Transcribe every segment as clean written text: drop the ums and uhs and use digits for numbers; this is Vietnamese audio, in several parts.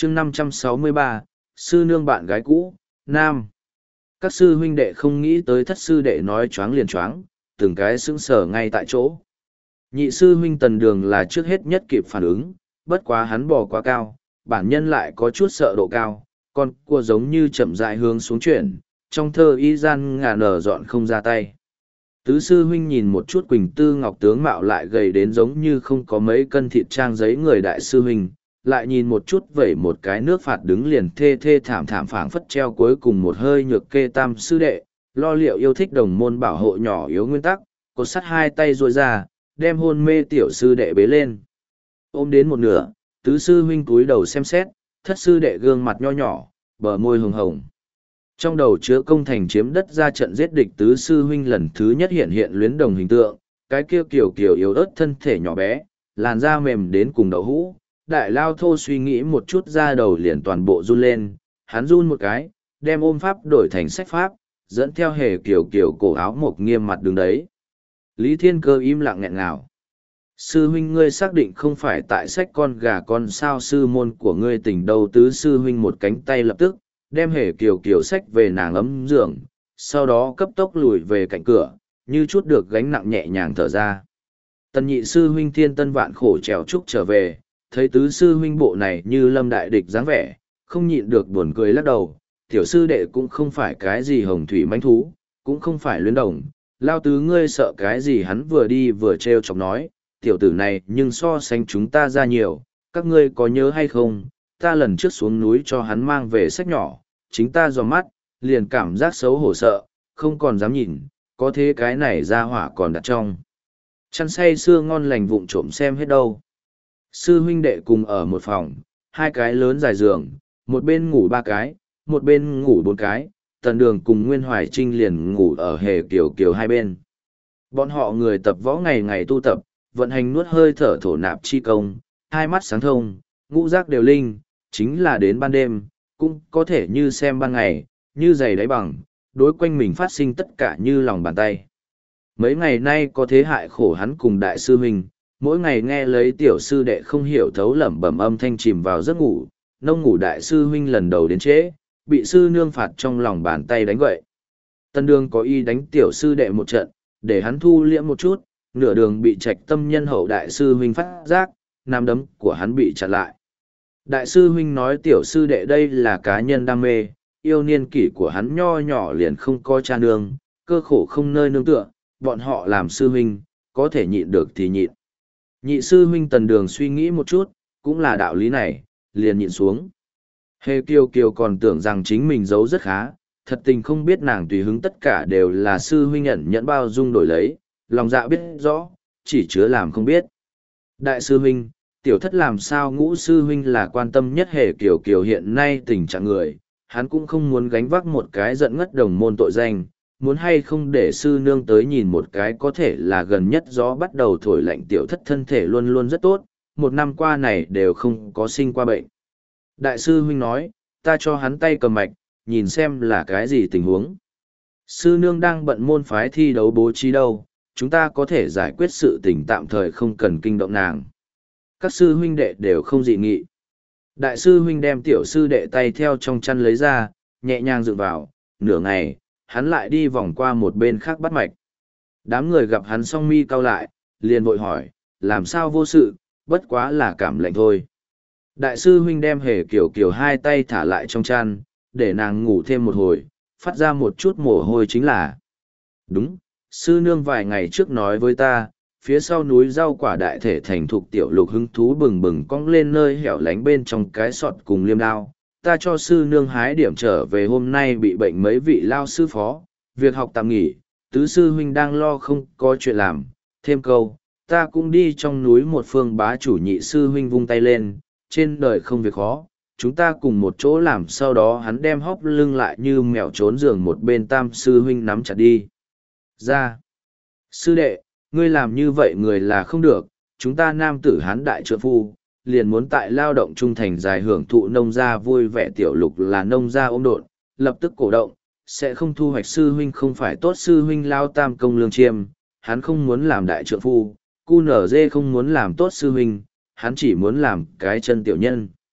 chương 563, sư nương bạn gái cũ, nam. Các sư huynh đệ không nghĩ tới thất sư đệ nói choáng liền choáng, từng cái sững sờ ngay tại chỗ. Nhị sư huynh Tần Đường là trước hết nhất kịp phản ứng, bất quá hắn bò quá cao, bản nhân lại có chút sợ độ cao, con cua giống như chậm rãi hướng xuống chuyển, trong thơ y gian ngà nở dọn không ra tay. Tứ sư huynh nhìn một chút Quỳnh Tư Ngọc tướng mạo lại gầy đến giống như không có mấy cân thịt trang giấy người đại sư huynh, lại nhìn một chút vẩy một cái nước phạt đứng liền thê thê thảm thảm phảng phất treo cuối cùng một hơi nhược kê tam sư đệ, lo liệu yêu thích đồng môn bảo hộ nhỏ yếu nguyên tắc, cột sắt hai tay ruôi ra, đem hôn mê tiểu sư đệ bế lên. Ôm đến một nửa, tứ sư huynh cúi đầu xem xét, thất sư đệ gương mặt nho nhỏ, bờ môi hồng hồng. Trong đầu chứa công thành chiếm đất ra trận giết địch tứ sư huynh lần thứ nhất hiện hiện luyến đồng hình tượng, cái kia kiểu kiểu yếu ớt thân thể nhỏ bé, làn da mềm đến cùng đậu hũ. Đại lao thô suy nghĩ một chút ra đầu liền toàn bộ run lên, hắn run một cái, đem ôm pháp đổi thành sách pháp, dẫn theo hề kiểu kiểu cổ áo mộc nghiêm mặt đứng đấy. Lý Thiên Cơ im lặng nghẹn ngào. Sư huynh ngươi xác định không phải tại sách con gà con sao sư môn của ngươi tỉnh đâu tứ sư huynh một cánh tay lập tức, đem hề kiểu kiểu sách về nàng ấm giường, sau đó cấp tốc lùi về cạnh cửa, như chút được gánh nặng nhẹ nhàng thở ra. Tần nhị sư huynh thiên tân vạn khổ trèo trúc trở về, thấy tứ sư huynh bộ này như lâm đại địch dáng vẻ, không nhịn được buồn cười lắc đầu, tiểu sư đệ cũng không phải cái gì hồng thủy manh thú, cũng không phải luyến đồng, lao tứ ngươi sợ cái gì hắn vừa đi vừa treo chọc nói, tiểu tử này nhưng so sánh chúng ta ra nhiều, các ngươi có nhớ hay không, ta lần trước xuống núi cho hắn mang về sách nhỏ, chính ta dò mắt, liền cảm giác xấu hổ sợ, không còn dám nhìn, có thế cái này ra hỏa còn đặt trong. Chăn say sưa ngon lành vụng trộm xem hết đâu. Sư huynh đệ cùng ở một phòng, hai cái lớn dài giường, một bên ngủ ba cái, một bên ngủ bốn cái, Tần Đường cùng Nguyên Hoài Trinh liền ngủ ở hề kiều kiều hai bên. Bọn họ người tập võ ngày ngày tu tập, vận hành nuốt hơi thở thổ nạp chi công, hai mắt sáng thông, ngũ giác đều linh, chính là đến ban đêm, cũng có thể như xem ban ngày, như giày đáy bằng, đối quanh mình phát sinh tất cả như lòng bàn tay. Mấy ngày nay có thế hại khổ hắn cùng đại sư huynh, mỗi ngày nghe lấy tiểu sư đệ không hiểu thấu lẩm bẩm âm thanh chìm vào giấc ngủ, nông ngủ đại sư huynh lần đầu đến trễ, bị sư nương phạt trong lòng bàn tay đánh gậy. Tân Đường có ý đánh tiểu sư đệ một trận, để hắn thu liễm một chút, nửa đường bị trạch tâm nhân hậu đại sư huynh phát giác, nắm đấm của hắn bị chặn lại. Đại sư huynh nói tiểu sư đệ đây là cá nhân đam mê, yêu niên kỷ của hắn nho nhỏ liền không có cha nương, cơ khổ không nơi nương tựa, bọn họ làm sư huynh, có thể nhịn được thì nhịn. Nhị sư huynh Tần Đường suy nghĩ một chút, cũng là đạo lý này, liền nhịn xuống. Hề Kiều Kiều còn tưởng rằng chính mình giấu rất khá, thật tình không biết nàng tùy hứng tất cả đều là sư huynh ẩn nhẫn bao dung đổi lấy, lòng dạ biết rõ, chỉ chứa làm không biết. Đại sư huynh, tiểu thất làm sao ngũ sư huynh là quan tâm nhất Hề Kiều Kiều hiện nay tình trạng người, hắn cũng không muốn gánh vác một cái giận ngất đồng môn tội danh, muốn hay không để sư nương tới nhìn một cái có thể là gần nhất gió bắt đầu thổi lạnh tiểu thất thân thể luôn luôn rất tốt, một năm qua này đều không có sinh qua bệnh. Đại sư huynh nói, ta cho hắn tay cầm mạch, nhìn xem là cái gì tình huống. Sư nương đang bận môn phái thi đấu bố trí đâu, chúng ta có thể giải quyết sự tình tạm thời không cần kinh động nàng. Các sư huynh đệ đều không dị nghị. Đại sư huynh đem tiểu sư đệ tay theo trong chăn lấy ra, nhẹ nhàng dựng vào, nửa ngày, hắn lại đi vòng qua một bên khác bắt mạch. Đám người gặp hắn song mi cau lại, liền vội hỏi, làm sao vô sự, bất quá là cảm lạnh thôi. Đại sư huynh đem Hề Kiều Kiều hai tay thả lại trong chăn, để nàng ngủ thêm một hồi, phát ra một chút mồ hôi chính là. Đúng, sư nương vài ngày trước nói với ta, phía sau núi rau quả đại thể thành thục tiểu lục hứng thú bừng bừng cong lên nơi hẻo lánh bên trong cái sọt cùng liêm đao. Ta cho sư nương hái điểm trở về hôm nay bị bệnh mấy vị lao sư phó, việc học tạm nghỉ, tứ sư huynh đang lo không có chuyện làm, thêm câu, ta cũng đi trong núi một phương bá chủ nhị sư huynh vung tay lên, trên đời không việc khó, chúng ta cùng một chỗ làm sau đó hắn đem hóc lưng lại như mèo trốn giường một bên tam sư huynh nắm chặt đi. Ra, sư đệ, ngươi làm như vậy người là không được, chúng ta nam tử hán đại trượng phu, liền muốn tại lao động trung thành dài hưởng thụ nông gia vui vẻ tiểu lục là nông gia ôm độn, lập tức cổ động, sẽ không thu hoạch sư huynh không phải tốt sư huynh lao tam công lương chiêm, hắn không muốn làm đại trượng phu, cu nở dê không muốn làm tốt sư huynh, hắn chỉ muốn làm cái chân tiểu nhân.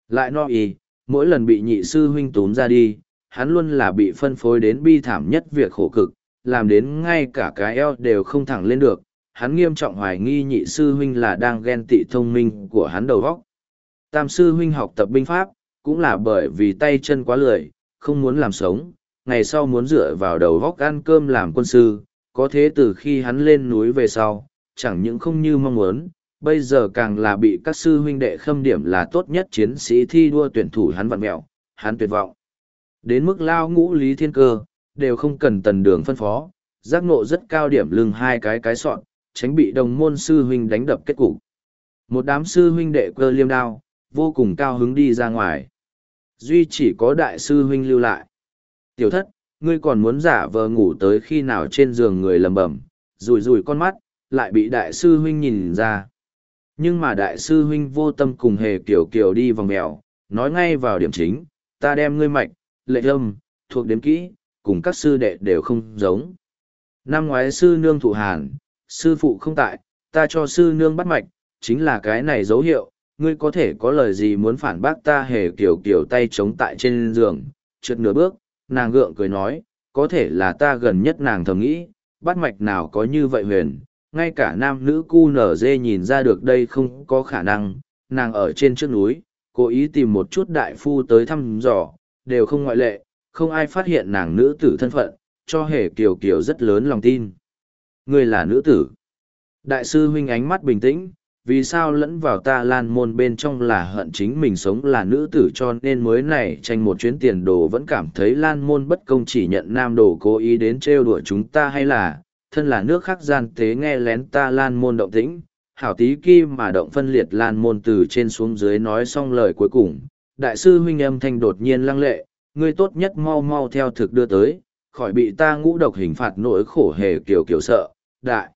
Lại no y, mỗi lần bị nhị sư huynh túm ra đi, hắn luôn là bị phân phối đến bi thảm nhất việc khổ cực, làm đến ngay cả cái eo đều không thẳng lên được. Hắn nghiêm trọng hoài nghi nhị sư huynh là đang ghen tị thông minh của hắn đầu óc. Tam sư huynh học tập binh pháp, cũng là bởi vì tay chân quá lười, không muốn làm sống, ngày sau muốn dựa vào đầu óc ăn cơm làm quân sư, có thế từ khi hắn lên núi về sau, chẳng những không như mong muốn, bây giờ càng là bị các sư huynh đệ khâm điểm là tốt nhất chiến sĩ thi đua tuyển thủ hắn vặn mẹo, hắn tuyệt vọng. Đến mức lao ngũ Lý Thiên Cơ, đều không cần Tần Đường phân phó, giác ngộ rất cao điểm lưng hai cái sọn, tránh bị đồng môn sư huynh đánh đập kết cục. Một đám sư huynh đệ cơ liêm đao, vô cùng cao hứng đi ra ngoài. Duy chỉ có đại sư huynh lưu lại. Tiểu thất, ngươi còn muốn giả vờ ngủ tới khi nào trên giường người lầm bẩm, rùi rùi con mắt, lại bị đại sư huynh nhìn ra. Nhưng mà đại sư huynh vô tâm cùng hề kiểu kiểu đi vòng mèo, nói ngay vào điểm chính, ta đem ngươi mạch, lệ âm, thuộc đếm kỹ, cùng các sư đệ đều không giống. Năm ngoái sư nương thụ hàn, sư phụ không tại, ta cho sư nương bắt mạch, chính là cái này dấu hiệu, ngươi có thể có lời gì muốn phản bác ta hề kiểu kiểu tay chống tại trên giường, trượt nửa bước, nàng gượng cười nói, có thể là ta gần nhất nàng thầm nghĩ, bắt mạch nào có như vậy huyền, ngay cả nam nữ cu nở dê nhìn ra được đây không có khả năng, nàng ở trên trước núi, cố ý tìm một chút đại phu tới thăm dò, đều không ngoại lệ, không ai phát hiện nàng nữ tử thân phận, cho hề kiều kiều rất lớn lòng tin. Ngươi là nữ tử. Đại sư huynh ánh mắt bình tĩnh, vì sao lẫn vào ta lan môn bên trong là hận chính mình sống là nữ tử cho nên mới này tranh một chuyến tiền đồ vẫn cảm thấy lan môn bất công chỉ nhận nam đồ cố ý đến trêu đùa chúng ta hay là, thân là nước khác gian tế nghe lén ta lan môn động tĩnh, hảo tí kim mà động phân liệt lan môn từ trên xuống dưới nói xong lời cuối cùng. Đại sư huynh âm thanh đột nhiên lăng lệ, ngươi tốt nhất mau mau theo thực đưa tới, khỏi bị ta ngũ độc hình phạt nỗi khổ hề kiểu kiểu sợ. Đại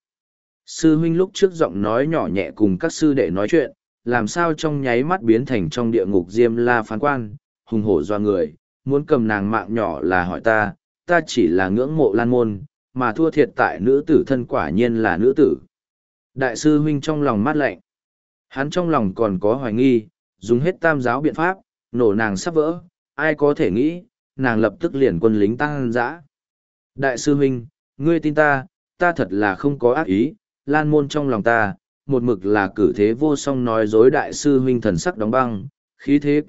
sư huynh lúc trước giọng nói nhỏ nhẹ cùng các sư đệ nói chuyện, làm sao trong nháy mắt biến thành trong địa ngục diêm la phán quan, hùng hổ doa người, muốn cầm nàng mạng nhỏ là hỏi ta, ta chỉ là ngưỡng mộ lan môn, mà thua thiệt tại nữ tử thân quả nhiên là nữ tử. Đại sư huynh trong lòng mát lạnh, hắn trong lòng còn có hoài nghi, dùng hết tam giáo biện pháp, nổ nàng sắp vỡ, ai có thể nghĩ, nàng lập tức liền quân lính tăng dã. Đại sư huynh, ngươi tin ta, ta thật là không có ác ý, lan môn trong lòng ta, một mực là cử thế vô song nói dối đại sư huynh thần sắc đóng băng, khí thế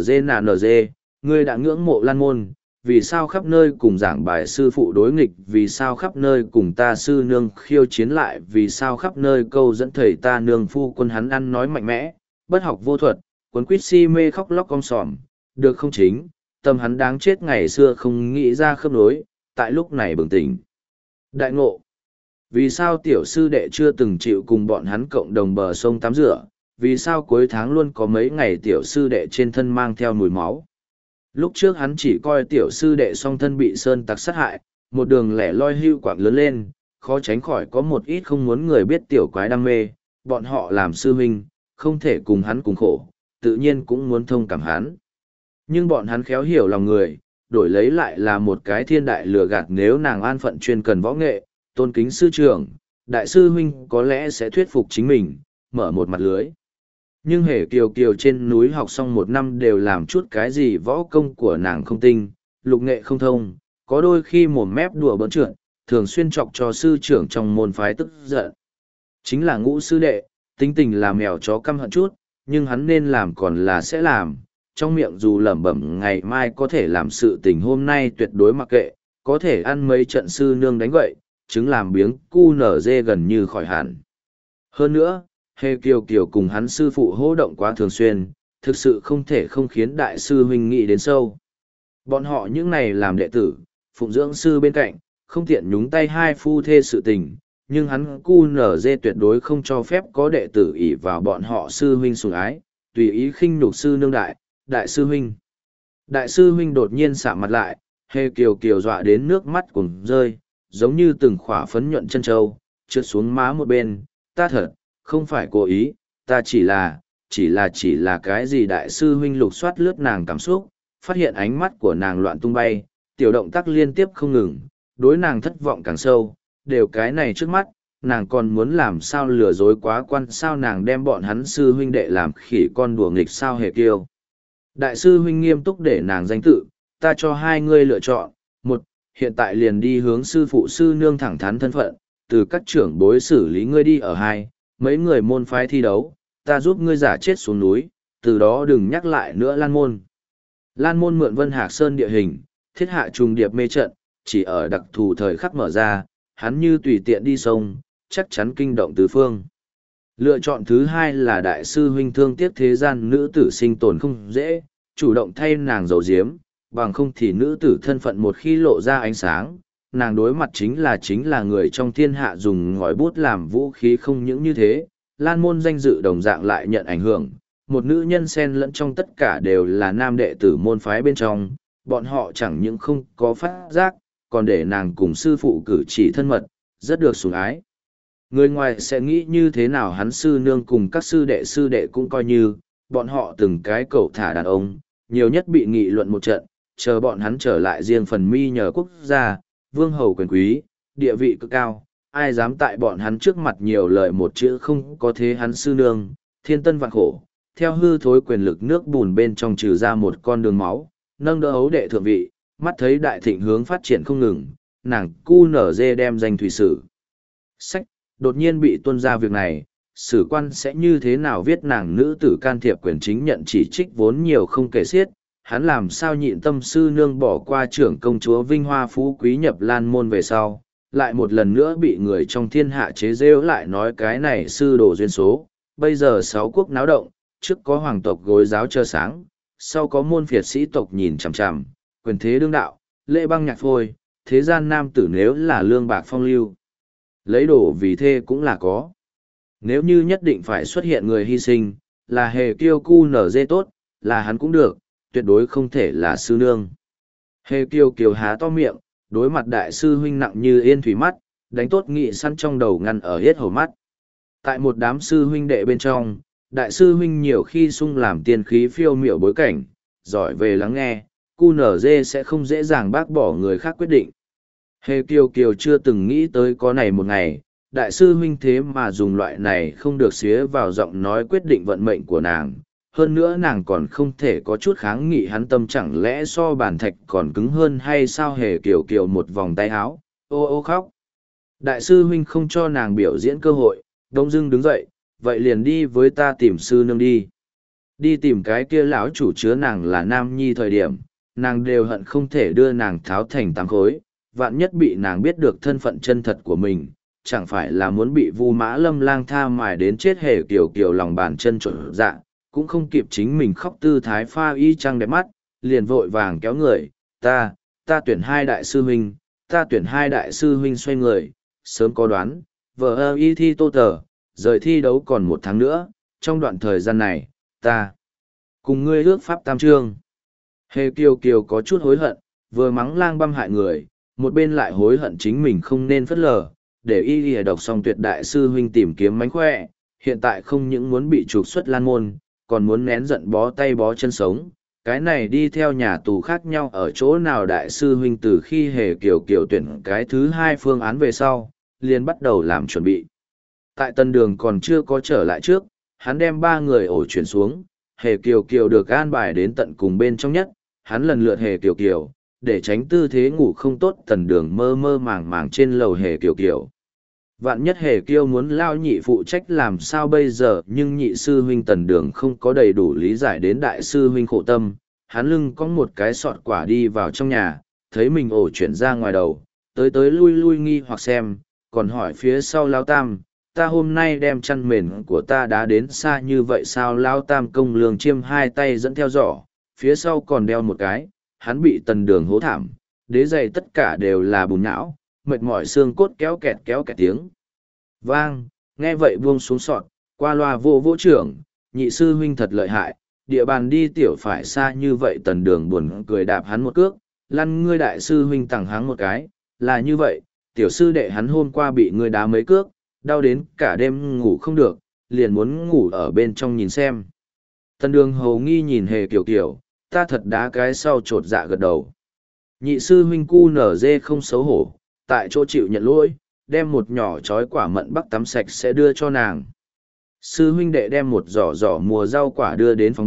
KNG, ngươi đã ngưỡng mộ lan môn, vì sao khắp nơi cùng giảng bài sư phụ đối nghịch, vì sao khắp nơi cùng ta sư nương khiêu chiến lại, vì sao khắp nơi câu dẫn thầy ta nương phu quân hắn ăn nói mạnh mẽ, bất học vô thuật, quấn quýt si mê khóc lóc om sòm, được không chính, tâm hắn đáng chết ngày xưa không nghĩ ra khớp nối, tại lúc này bừng tỉnh. Đại ngộ, vì sao tiểu sư đệ chưa từng chịu cùng bọn hắn cộng đồng bờ sông tắm rửa, vì sao cuối tháng luôn có mấy ngày tiểu sư đệ trên thân mang theo mùi máu. Lúc trước hắn chỉ coi tiểu sư đệ song thân bị sơn tặc sát hại, một đường lẻ loi hưu quạng lớn lên, khó tránh khỏi có một ít không muốn người biết tiểu quái đam mê, bọn họ làm sư huynh, không thể cùng hắn cùng khổ, tự nhiên cũng muốn thông cảm hắn. Nhưng bọn hắn khéo hiểu lòng người, đổi lấy lại là một cái thiên đại lừa gạt nếu nàng an phận chuyên cần võ nghệ, tôn kính sư trưởng, đại sư huynh có lẽ sẽ thuyết phục chính mình, mở một mặt lưới. Nhưng hề kiều kiều trên núi học xong một năm đều làm chút cái gì võ công của nàng không tinh, lục nghệ không thông, có đôi khi mồm mép đùa bỡn trượt, thường xuyên chọc cho sư trưởng trong môn phái tức giận. Chính là ngũ sư đệ, tính tình là mèo chó căm hận chút, nhưng hắn nên làm còn là sẽ làm, trong miệng dù lẩm bẩm ngày mai có thể làm sự tình hôm nay tuyệt đối mặc kệ, có thể ăn mấy trận sư nương đánh gậy, chứng làm biếng cu nở dê gần như khỏi hẳn. Hơn nữa, hề kiều kiều cùng hắn sư phụ hô động quá thường xuyên, thực sự không thể không khiến đại sư huynh nghĩ đến sâu. Bọn họ những này làm đệ tử, phụng dưỡng sư bên cạnh, không tiện nhúng tay hai phu thê sự tình, nhưng hắn cu nở dê tuyệt đối không cho phép có đệ tử ỷ vào bọn họ sư huynh sủng ái, tùy ý khinh nhục sư nương đại sư huynh. Đại sư huynh đột nhiên sạ mặt lại, hề kiều kiều dọa đến nước mắt cùng rơi, giống như từng khỏa phấn nhuận chân trâu, trượt xuống má một bên, ta thật, không phải cố ý, ta chỉ là cái gì đại sư huynh lục soát lướt nàng cảm xúc, phát hiện ánh mắt của nàng loạn tung bay, tiểu động tác liên tiếp không ngừng, đối nàng thất vọng càng sâu, đều cái này trước mắt, nàng còn muốn làm sao lừa dối quá quan sao nàng đem bọn hắn sư huynh đệ làm khỉ con đùa nghịch sao hề kiêu. Đại sư huynh nghiêm túc để nàng danh tự, ta cho hai ngươi lựa chọn. Một, hiện tại liền đi hướng sư phụ sư nương thẳng thắn thân phận, từ các trưởng bối xử lý ngươi đi ở hai, mấy người môn phái thi đấu, ta giúp ngươi giả chết xuống núi, từ đó đừng nhắc lại nữa Lan Môn. Lan Môn mượn Vân Hạc Sơn địa hình, thiết hạ trùng điệp mê trận, chỉ ở đặc thù thời khắc mở ra, hắn như tùy tiện đi sông, chắc chắn kinh động tứ phương. Lựa chọn thứ hai là đại sư huynh thương tiếc thế gian nữ tử sinh tồn không dễ, chủ động thay nàng giấu giếm, bằng không thì nữ tử thân phận một khi lộ ra ánh sáng, nàng đối mặt chính là người trong thiên hạ dùng ngòi bút làm vũ khí không những như thế, Lan Môn danh dự đồng dạng lại nhận ảnh hưởng, một nữ nhân xen lẫn trong tất cả đều là nam đệ tử môn phái bên trong, bọn họ chẳng những không có phát giác, còn để nàng cùng sư phụ cử chỉ thân mật, rất được sủng ái. Người ngoài sẽ nghĩ như thế nào hắn sư nương cùng các sư đệ cũng coi như, bọn họ từng cái cẩu thả đàn ông, nhiều nhất bị nghị luận một trận, chờ bọn hắn trở lại riêng phần mi nhờ quốc gia, vương hầu quyền quý, địa vị cực cao, ai dám tại bọn hắn trước mặt nhiều lời một chữ không có thế hắn sư nương, thiên tân vạn khổ, theo hư thối quyền lực nước bùn bên trong trừ ra một con đường máu, nâng đỡ ấu đệ thượng vị, mắt thấy đại thịnh hướng phát triển không ngừng, nàng cu nở dê đem danh thủy sử. Sách, đột nhiên bị tuân ra việc này, sử quan sẽ như thế nào viết nàng nữ tử can thiệp quyền chính nhận chỉ trích vốn nhiều không kể xiết, hắn làm sao nhịn tâm sư nương bỏ qua trưởng công chúa vinh hoa phú quý nhập Lan Môn về sau, lại một lần nữa bị người trong thiên hạ chế rêu lại nói cái này sư đồ duyên số, bây giờ sáu quốc náo động, trước có hoàng tộc gối giáo chờ sáng, sau có môn phiệt sĩ tộc nhìn chằm chằm, quyền thế đương đạo, lễ băng nhạc phôi, thế gian nam tử nếu là lương bạc phong lưu. Lấy đồ vì thê cũng là có. Nếu như nhất định phải xuất hiện người hy sinh, là hề kiêu cu nở dê tốt, là hắn cũng được, tuyệt đối không thể là sư nương. Hề kiêu kiều há to miệng, đối mặt đại sư huynh nặng như yên thủy mắt, đánh tốt nghị săn trong đầu ngăn ở hết hầu mắt. Tại một đám sư huynh đệ bên trong, đại sư huynh nhiều khi sung làm tiên khí phiêu miểu bối cảnh, giỏi về lắng nghe, cu nở dê sẽ không dễ dàng bác bỏ người khác quyết định. Hề kiều kiều chưa từng nghĩ tới có này một ngày, đại sư huynh thế mà dùng loại này không được xía vào giọng nói quyết định vận mệnh của nàng. Hơn nữa nàng còn không thể có chút kháng nghị hắn tâm chẳng lẽ so bàn thạch còn cứng hơn hay sao hề kiều kiều một vòng tay áo, ô ô khóc. Đại sư huynh không cho nàng biểu diễn cơ hội, đông dưng đứng dậy, vậy liền đi với ta tìm sư nương đi. Đi tìm cái kia lão chủ chứa nàng là nam nhi thời điểm, nàng đều hận không thể đưa nàng tháo thành tám khối, vạn nhất bị nàng biết được thân phận chân thật của mình, chẳng phải là muốn bị Vu Mã Lâm lang tha mài đến chết hề kiểu kiểu lòng bàn chân trộn dạ, cũng không kịp chính mình khóc tư thái pha y trăng đẹp mắt, liền vội vàng kéo người, ta tuyển hai đại sư huynh, ta tuyển hai đại sư huynh xoay người, sớm có đoán, vợ y thi tô tờ, rời thi đấu còn một tháng nữa, trong đoạn thời gian này, ta cùng ngươi ước pháp tam trương. Hề kiều kiều có chút hối hận, vừa mắng lang băm hại người, một bên lại hối hận chính mình không nên phất lờ, để y lìa đọc xong tuyệt đại sư huynh tìm kiếm mánh khỏe, hiện tại không những muốn bị trục xuất Lan Môn, còn muốn nén giận bó tay bó chân sống. Cái này đi theo nhà tù khác nhau ở chỗ nào đại sư huynh từ khi hề kiều kiều tuyển cái thứ hai phương án về sau, liền bắt đầu làm chuẩn bị. Tại tân đường còn chưa có trở lại trước, hắn đem ba người ổ chuyển xuống, hề kiều kiều được an bài đến tận cùng bên trong nhất, hắn lần lượt hề kiều kiều, để tránh tư thế ngủ không tốt tần đường mơ mơ màng màng trên lầu hề kiều kiều. Vạn nhất hề kiêu muốn lao nhị phụ trách làm sao bây giờ nhưng nhị sư huynh tần đường không có đầy đủ lý giải đến đại sư huynh khổ tâm, hắn lưng có một cái sọt quả đi vào trong nhà, thấy mình ổ chuyển ra ngoài đầu, tới lui lui nghi hoặc xem, còn hỏi phía sau lao tam, ta hôm nay đem chăn mền của ta đã đến xa như vậy sao lao tam công lường chiêm hai tay dẫn theo giỏ, phía sau còn đeo một cái, hắn bị tần đường hố thảm, đế giày tất cả đều là bùn não, mệt mỏi xương cốt kéo kẹt tiếng. Vang, nghe vậy buông xuống sọt, qua loa vô vỗ trưởng, nhị sư huynh thật lợi hại, địa bàn đi tiểu phải xa như vậy tần đường buồn cười đạp hắn một cước, lăn ngươi đại sư huynh tặng hắn một cái, là như vậy, tiểu sư đệ hắn hôm qua bị ngươi đá mấy cước, đau đến cả đêm ngủ không được, liền muốn ngủ ở bên trong nhìn xem. Tần đường hầu nghi nhìn hề kiểu kiểu, ta thật đá cái sau trột dạ gật đầu. Nhị sư huynh cu nở dê không xấu hổ, tại chỗ chịu nhận lỗi, đem một nhỏ chói quả mận bắc tắm sạch sẽ đưa cho nàng. Sư huynh đệ đem một giỏ mùa rau quả đưa đến phòng bếp,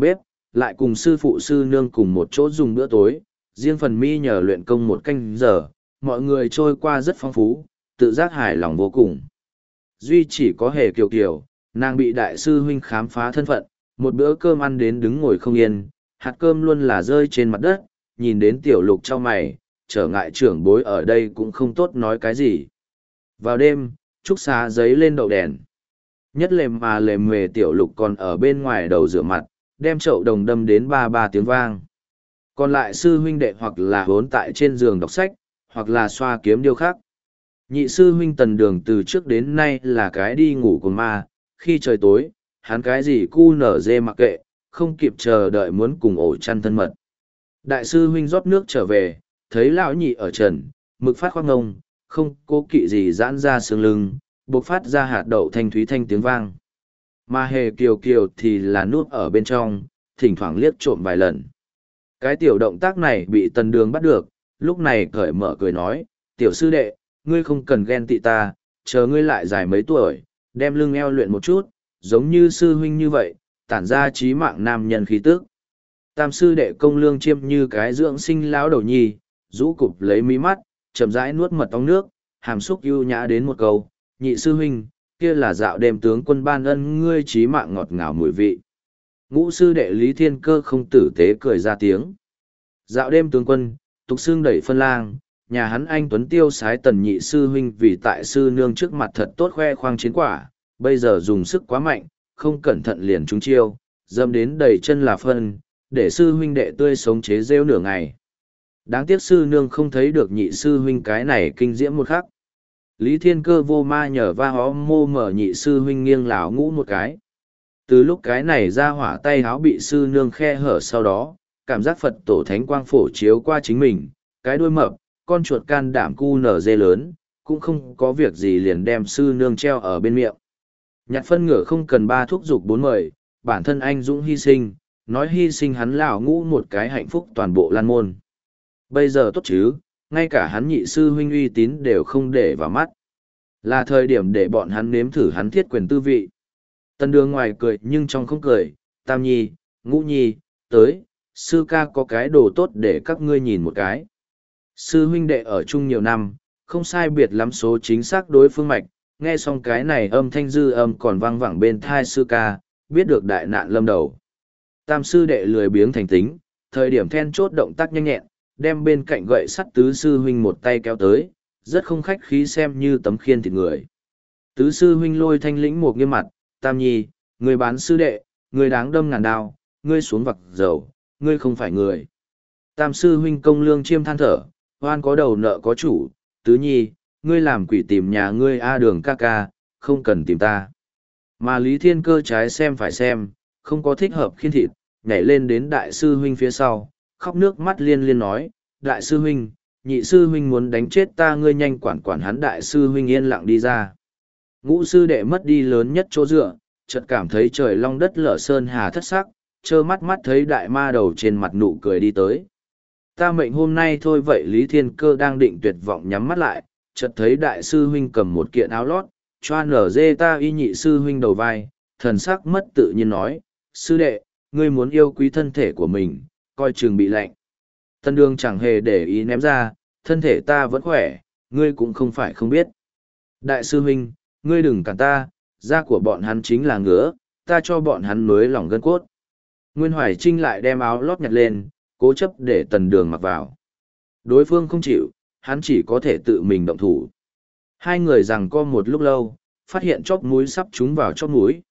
lại cùng sư phụ sư nương cùng một chỗ dùng bữa tối, riêng phần mi nhờ luyện công 1 canh giờ, mọi người trôi qua rất phong phú, tự giác hài lòng vô cùng. Duy chỉ có Hề Kiều Kiều, nàng bị đại sư huynh khám phá thân phận, một bữa cơm ăn đến đứng ngồi không yên, hạt cơm luôn là rơi trên mặt đất, nhìn đến Tiểu Lục trao mày, trở ngại trưởng bối ở đây cũng không tốt nói cái gì. Vào đêm, trúc xá giấy lên đậu đèn. Nhất lềm mà lềm mề Tiểu Lục còn ở bên ngoài đầu rửa mặt, đem chậu đồng đâm đến ba tiếng vang. Còn lại sư huynh đệ hoặc là hốn tại trên giường đọc sách, hoặc là xoa kiếm điêu khắc. Nhị sư huynh Tần Đường từ trước đến nay là cái đi ngủ của ma, khi trời tối, hắn cái gì cu nở dê mặc kệ, không kịp chờ đợi muốn cùng ổ chăn thân mật. Đại sư huynh rót nước trở về, thấy lão nhị ở trần, mực phát khoác ngông, không cố kỵ gì giãn ra xương lưng, bộc phát ra hạt đậu thanh thúy thanh tiếng vang. Mà Hề Kiều Kiều thì là núp ở bên trong, thỉnh thoảng liếc trộm vài lần. Cái tiểu động tác này bị Tần Đường bắt được, lúc này cởi mở cười nói, tiểu sư đệ, ngươi không cần ghen tị ta, chờ ngươi lại dài mấy tuổi, đem lưng eo luyện một chút, giống như sư huynh như vậy, tản ra trí mạng nam nhân khí tức. Tam sư đệ công lương chiêm như cái dưỡng sinh lão đầu nhi, rũ cụp lấy mí mắt, chậm rãi nuốt mật ong nước, hàm xúc ưu nhã đến một câu, nhị sư huynh, kia là dạo đêm tướng quân ban ân ngươi trí mạng ngọt ngào mùi vị. Ngũ sư đệ Lý Thiên Cơ không tử tế cười ra tiếng. Dạo đêm tướng quân, tục xương đẩy phân lang, nhà hắn anh Tuấn tiêu sái Tần nhị sư huynh vì tại sư nương trước mặt thật tốt khoe khoang chiến quả, bây giờ dùng sức quá mạnh, không cẩn thận liền trúng chiêu, dâm đến đầy chân là phân, để sư huynh đệ tươi sống chế rêu nửa ngày. Đáng tiếc sư nương không thấy được nhị sư huynh cái này kinh diễm một khắc. Lý Thiên Cơ vô ma nhờ va hó mô mở nhị sư huynh nghiêng lảo ngũ một cái. Từ lúc cái này ra hỏa tay háo bị sư nương khe hở sau đó, cảm giác Phật tổ thánh quang phổ chiếu qua chính mình, cái đuôi mập, con chuột can đảm cu nở dê lớn, cũng không có việc gì liền đem sư nương treo ở bên miệng. Nhặt phân ngựa không cần 3 thúc giục 4 mời, bản thân anh dũng hy sinh, nói hy sinh hắn lão ngũ một cái hạnh phúc toàn bộ lan môn. Bây giờ tốt chứ, ngay cả hắn nhị sư huynh uy tín đều không để vào mắt. Là thời điểm để bọn hắn nếm thử hắn thiết quyền tư vị. Tần Đường ngoài cười nhưng trong không cười, Tam Nhi, Ngũ Nhi, tới, sư ca có cái đồ tốt để các ngươi nhìn một cái. Sư huynh đệ ở chung nhiều năm, không sai biệt lắm số chính xác đối phương mạch, nghe xong cái này âm thanh dư âm còn vang vẳng bên thai sư ca, biết được đại nạn lâm đầu. Tam sư đệ lười biếng thành tính, thời điểm then chốt động tác nhanh nhẹn, đem bên cạnh gậy sắt tứ sư huynh một tay kéo tới, rất không khách khí xem như tấm khiên thịt người. Tứ sư huynh lôi thanh lĩnh một nghiêm mặt, Tam Nhi, người bán sư đệ, người đáng đâm ngàn đao, ngươi xuống vặc dầu, ngươi không phải người. Tam sư huynh công lương chiêm than thở, hoan có đầu nợ có chủ, Tứ Nhi, ngươi làm quỷ tìm nhà ngươi A Đường ca ca, không cần tìm ta. Mà Lý Thiên Cơ trái xem phải xem, không có thích hợp khiên thịt, nhảy lên đến đại sư huynh phía sau, khóc nước mắt liên liên nói, đại sư huynh, nhị sư huynh muốn đánh chết ta, ngươi nhanh quản quản hắn. Đại sư huynh yên lặng đi ra. Ngũ sư đệ mất đi lớn nhất chỗ dựa, chợt cảm thấy trời long đất lở sơn hà thất sắc, trơ mắt mắt thấy đại ma đầu trên mặt nụ cười đi tới. Ta mệnh hôm nay thôi vậy. Lý Thiên Cơ đang định tuyệt vọng nhắm mắt lại, chợt thấy đại sư huynh cầm một kiện áo lót, choa nở dê ta y nhị sư huynh đầu vai, thần sắc mất tự nhiên nói, sư đệ, ngươi muốn yêu quý thân thể của mình, coi chừng bị lạnh. Tân Đường chẳng hề để ý ném ra, thân thể ta vẫn khỏe, ngươi cũng không phải không biết. Đại sư huynh, ngươi đừng cản ta, da của bọn hắn chính là ngứa, ta cho bọn hắn nối lỏng gân cốt. Nguyên Hoài Trinh lại đem áo lót nhặt lên, cố chấp để Tần Đường mặc vào. Đối phương không chịu, hắn chỉ có thể tự mình động thủ. Hai người giằng co một lúc lâu, phát hiện chóp mũi sắp trúng vào chóp mũi.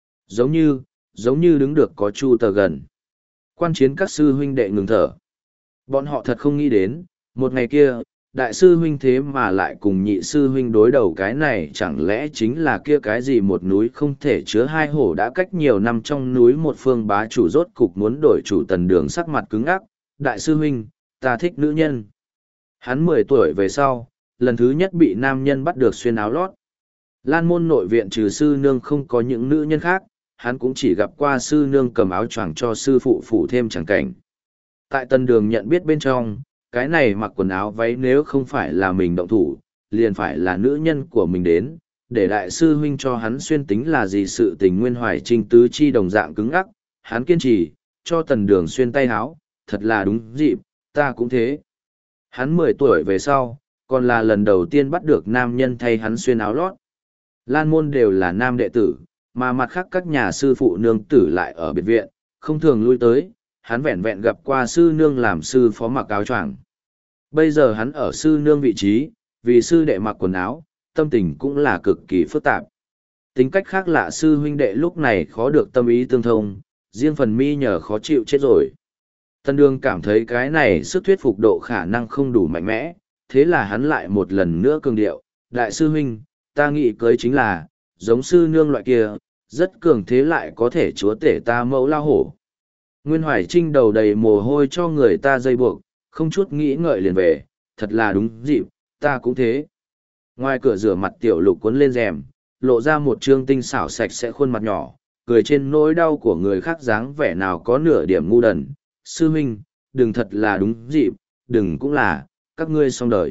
Giống như đứng được có chu tờ gần. Quan chiến các sư huynh đệ ngừng thở. Bọn họ thật không nghĩ đến, một ngày kia, đại sư huynh thế mà lại cùng nhị sư huynh đối đầu, cái này chẳng lẽ chính là kia cái gì một núi không thể chứa hai hổ. Đã cách nhiều năm trong núi một phương bá chủ rốt cục muốn đổi chủ. Tần Đường sắc mặt cứng ắc, đại sư huynh, ta thích nữ nhân. Hắn 10 tuổi về sau, lần thứ nhất bị nam nhân bắt được xuyên áo lót. Lan môn nội viện trừ sư nương không có những nữ nhân khác, hắn cũng chỉ gặp qua sư nương cầm áo choàng cho sư phụ phủ thêm chẳng cảnh. Tại Tần Đường nhận biết bên trong, cái này mặc quần áo váy nếu không phải là mình động thủ, liền phải là nữ nhân của mình đến, để đại sư huynh cho hắn xuyên tính là gì sự tình. Nguyên Hoài Trinh tứ chi đồng dạng cứng ắc, hắn kiên trì, cho Tần Đường xuyên tay áo, thật là đúng dịp, ta cũng thế. Hắn 10 tuổi về sau, còn là lần đầu tiên bắt được nam nhân thay hắn xuyên áo lót. Lan môn đều là nam đệ tử, mà mặt khác các nhà sư phụ nương tử lại ở biệt viện, không thường lui tới, hắn vẹn vẹn gặp qua sư nương làm sư phó mặc áo choàng. Bây giờ hắn ở sư nương vị trí, vì sư đệ mặc quần áo, tâm tình cũng là cực kỳ phức tạp. Tính cách khác lạ sư huynh đệ lúc này khó được tâm ý tương thông, riêng phần mi nhờ khó chịu chết rồi. Tân Đường cảm thấy cái này sức thuyết phục độ khả năng không đủ mạnh mẽ, thế là hắn lại một lần nữa cường điệu, đại sư huynh, ta nghĩ cưới chính là, giống sư nương loại kia, rất cường thế lại có thể chúa tể ta mẫu lao hổ. Nguyên Hoài Trinh đầu đầy mồ hôi cho người ta dây buộc, không chút nghĩ ngợi liền về, thật là đúng dịp, ta cũng thế. Ngoài cửa rửa mặt tiểu lục cuốn lên rèm, lộ ra một trương tinh xảo sạch sẽ khuôn mặt nhỏ, cười trên nỗi đau của người khác dáng vẻ nào có nửa điểm ngu đần. Sư huynh, đừng thật là đúng dịp, đừng cũng là, các ngươi xong đời.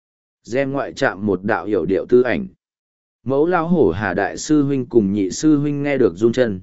Rèm ngoại chạm một đạo hiểu điệu tư ảnh. Mẫu lao hổ hà đại sư huynh cùng nhị sư huynh nghe được run chân.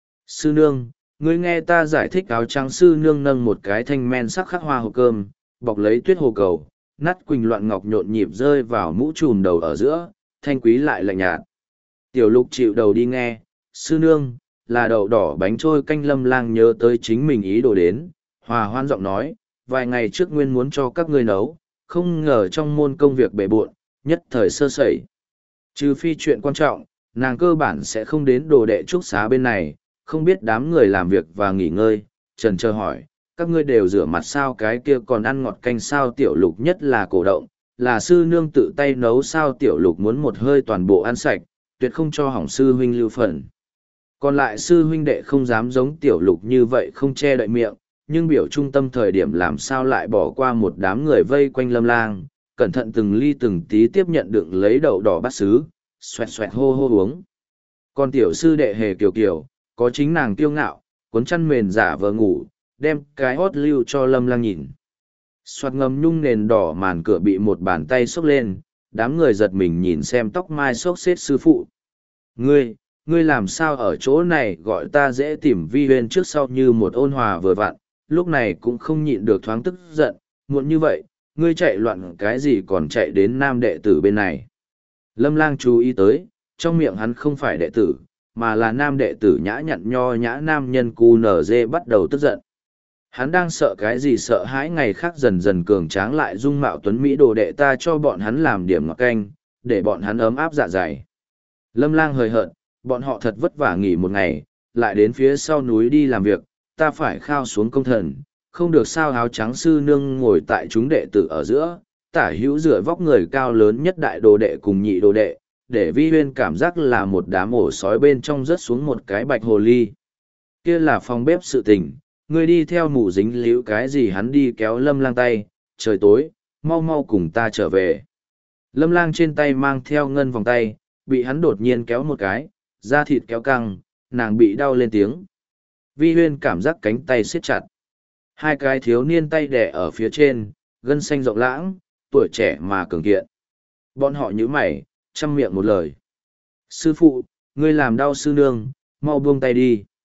Sư nương, ngươi nghe ta giải thích áo trắng sư nương nâng một cái thanh men sắc khắc hoa hộp cơm, bọc lấy tuyết hồ cầu, nát quỳnh loạn ngọc nhộn nhịp rơi vào mũ trùm đầu ở giữa, thanh quý lại lạnh nhạt. Tiểu lục chịu đầu đi nghe, sư nương, là đậu đỏ bánh trôi canh Lâm Lang nhớ tới chính mình ý đồ đến, hòa hoan giọng nói, vài ngày trước nguyên muốn cho các ngươi nấu, không ngờ trong môn công việc bề bộn, nhất thời sơ sẩy. Trừ phi chuyện quan trọng, nàng cơ bản sẽ không đến đồ đệ trúc xá bên này, không biết đám người làm việc và nghỉ ngơi, trần chờ hỏi, các ngươi đều rửa mặt sao cái kia còn ăn ngọt canh sao tiểu lục nhất là cổ động, là sư nương tự tay nấu sao tiểu lục muốn một hơi toàn bộ ăn sạch, tuyệt không cho hỏng sư huynh lưu phần. Còn lại sư huynh đệ không dám giống tiểu lục như vậy không che đậy miệng, nhưng biểu trung tâm thời điểm làm sao lại bỏ qua một đám người vây quanh Lâm Lang, cẩn thận từng ly từng tí tiếp nhận đựng lấy đậu đỏ bát sứ, xoẹt xoẹt hô hô uống. Còn tiểu sư đệ hề kiều kiều, có chính nàng kiêu ngạo, cuốn chăn mền giả vờ ngủ, đem cái hót lưu cho Lâm Lang nhìn. Xoạt ngầm nhung nền đỏ màn cửa bị một bàn tay xốc lên, đám người giật mình nhìn xem tóc mai xốc xếp sư phụ. Ngươi làm sao ở chỗ này gọi ta dễ tìm Vi Huyên trước sau như một ôn hòa vừa vặn, lúc này cũng không nhịn được thoáng tức giận, muộn như vậy, ngươi chạy loạn cái gì còn chạy đến nam đệ tử bên này. Lâm Lang chú ý tới, trong miệng hắn không phải đệ tử, mà là nam đệ tử nhã nhặn nho nhã nam nhân cu nở dê bắt đầu tức giận. Hắn đang sợ cái gì sợ hãi ngày khác dần dần cường tráng lại dung mạo tuấn Mỹ đồ đệ ta cho bọn hắn làm điểm ngọt canh, để bọn hắn ấm áp dạ dày. Lâm Lang hời hợt, bọn họ thật vất vả nghỉ một ngày, lại đến phía sau núi đi làm việc, ta phải khao xuống công thần, không được sao áo trắng sư nương ngồi tại chúng đệ tử ở giữa, tả hữu rửa vóc người cao lớn nhất đại đồ đệ cùng nhị đồ đệ, để Vi Huyên cảm giác là một đám ổ sói bên trong rớt xuống một cái bạch hồ ly. Kia là phòng bếp sự tình, ngươi đi theo mụ dính líu cái gì hắn đi kéo Lâm Lang tay, trời tối, mau mau cùng ta trở về. Lâm Lang trên tay mang theo ngân vòng tay, bị hắn đột nhiên kéo một cái, da thịt kéo căng, nàng bị đau lên tiếng. Vi Huyên cảm giác cánh tay siết chặt. Hai cái thiếu niên tay đẻ ở phía trên, gân xanh rộng lãng, tuổi trẻ mà cường kiện. Bọn họ nhíu mày, chăm miệng một lời. Sư phụ, ngươi làm đau sư nương, mau buông tay đi.